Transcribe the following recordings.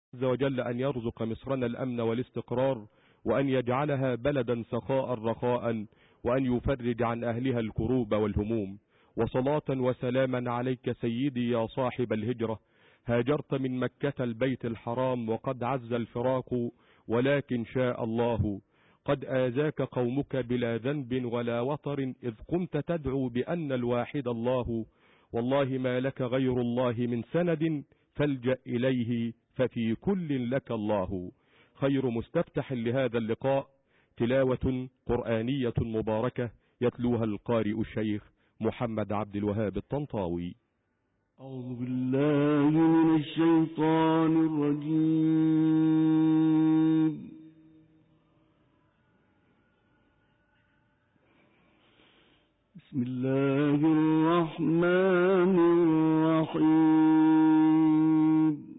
عز وجل أن يرزق مصرنا الأمن والاستقرار، وأن يجعلها بلدا سخاء رخاء، وأن يفرج عن أهلها الكروب والهموم. وصلاة وسلاما عليك سيدي يا صاحب الهجرة، هاجرت من مكة البيت الحرام وقد عز الفراق، ولكن شاء الله قد آذاك قومك بلا ذنب ولا وطر، إذ كنت تدعو بأن الواحد الله، والله ما لك غير الله من سند فالجأ إليه ففي كل لك الله. خير مستفتح لهذا اللقاء تلاوة قرآنية مباركة يتلوها القارئ الشيخ محمد عبد الوهاب الطنطاوي. أعوذ بالله من الشيطان الرجيم. بسم الله الرحمن الرحيم.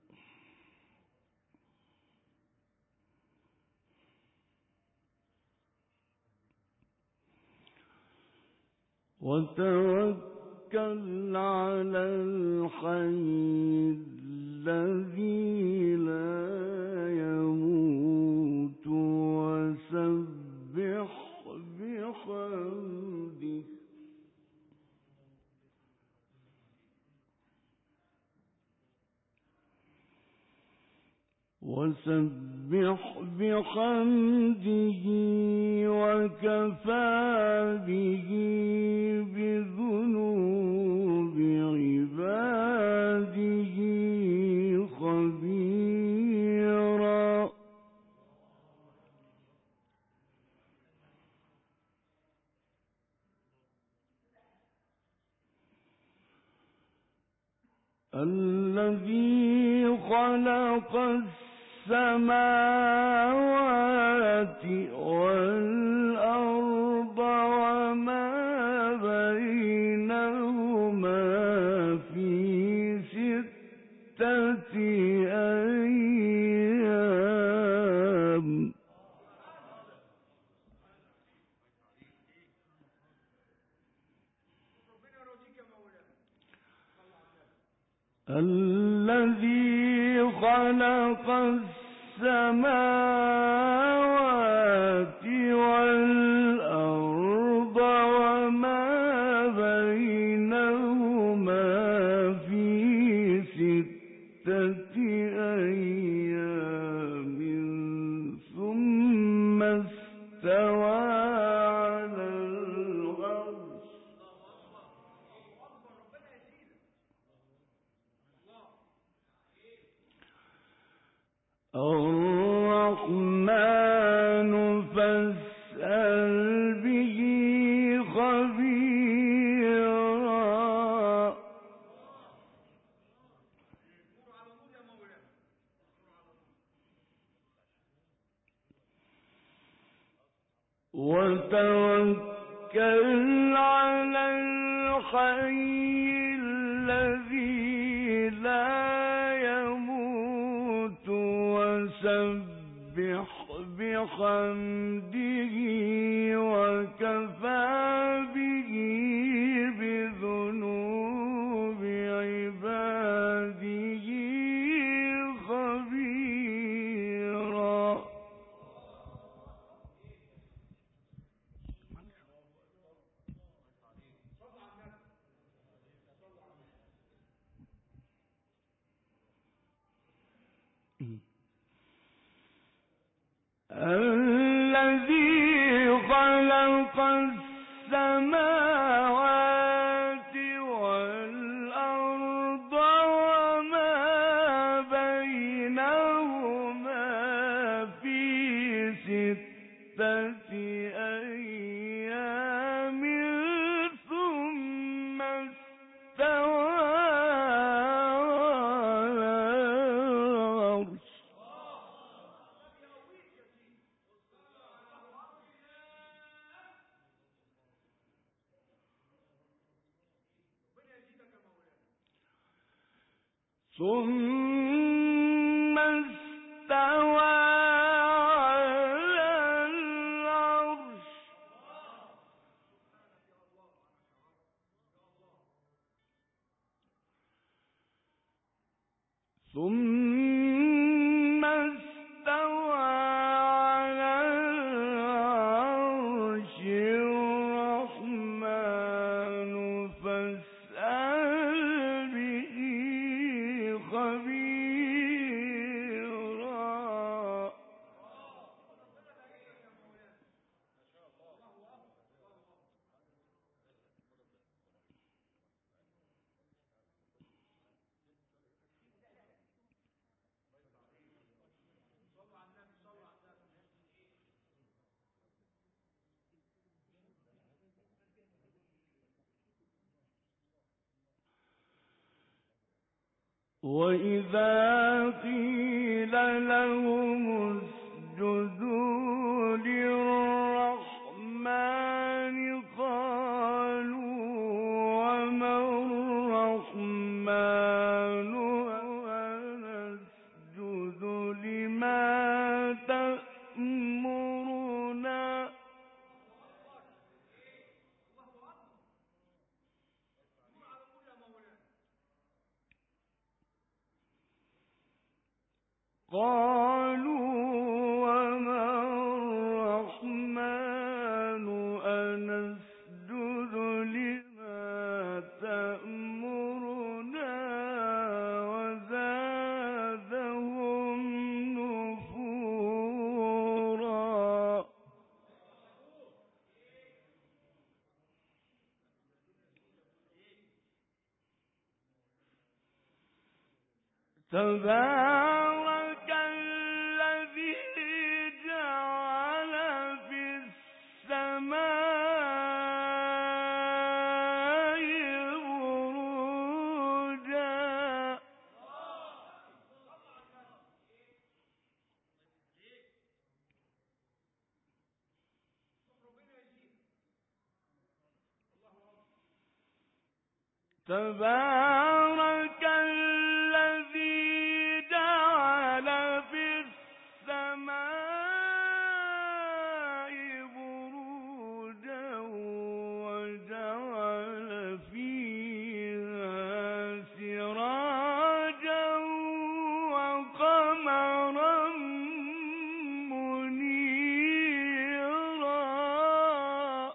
وتوكل على الحي الذي لا يموت وسبح بحمده وكفى به بذنوب عباده خبيرا. الذي خلق السماوات والأرض وما بينهما في 6 أيام. الذي خلق السماوات والأرض وما بينهما في 6 أيام ثم استوى على العرش. الرحمن فاسأل به خبيرا. وتوكل على الحي الذي لا يموت وسبح بحمده وكفى به بذنوب عباده خبيرا. الذي خلق السماوات والأرض وما بينهما في 6 أيام ثم استوى على العرش. ثم استوى على العرش. ثم وإذا قيل لهم اسجدوا للرحمن قالوا وما الرحمن ونسجد لما تأمرنا قالوا وما الرحمن أنسجد لما تأمرنا وزادهم نفورا تبارك الذي جعل في السماء بروجا تبارك الذي جعل في السماء بروجا وجعل فيها سراجا وقمرا منيرا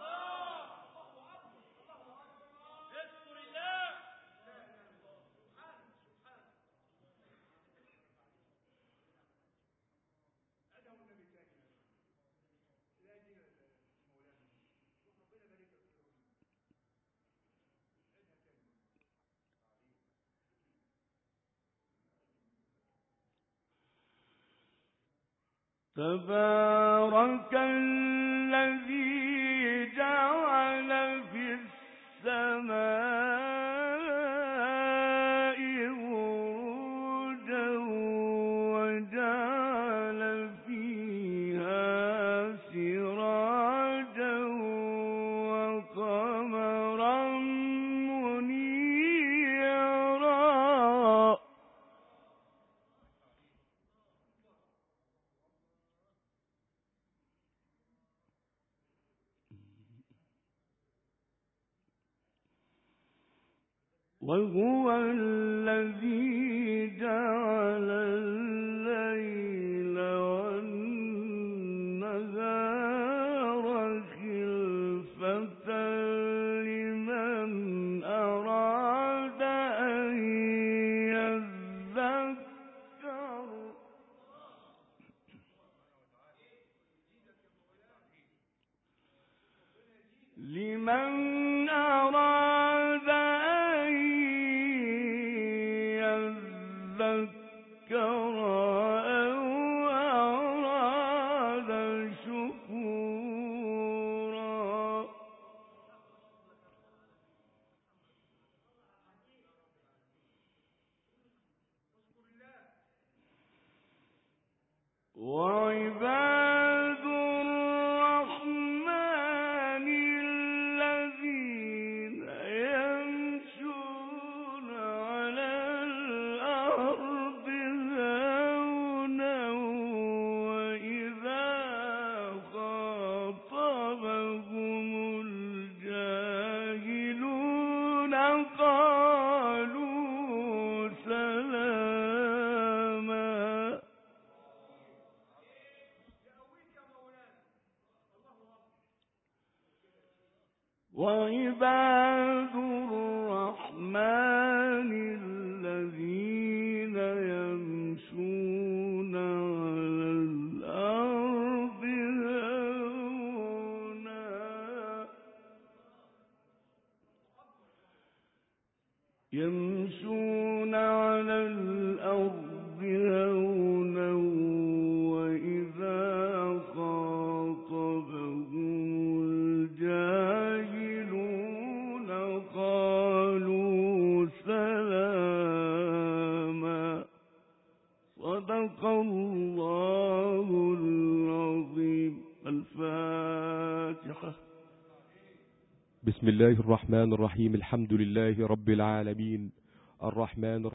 تبارك الذي جعل في السماء بروجا وجعل فيها سراجا وقمرا منيرا وهو الذي جعل الليل والنهار خلفة لمن أراد أن يذكر لمن أراد أن يذكر أو أراد شكورا وعباد الرحمن الذين يمشون على الأرض هونا وإذا خاطبهم الجاهلون قالوا سلاما وعباد الرحمن الذين يمشون على الأرض هونا يمشون على الأرض هونا وإذا خاطبهم الجاهلون قالوا سلاما الفاتحة. بسم الله الرحمن الرحيم. الحمد لله رب العالمين، الرحمن الرحيم.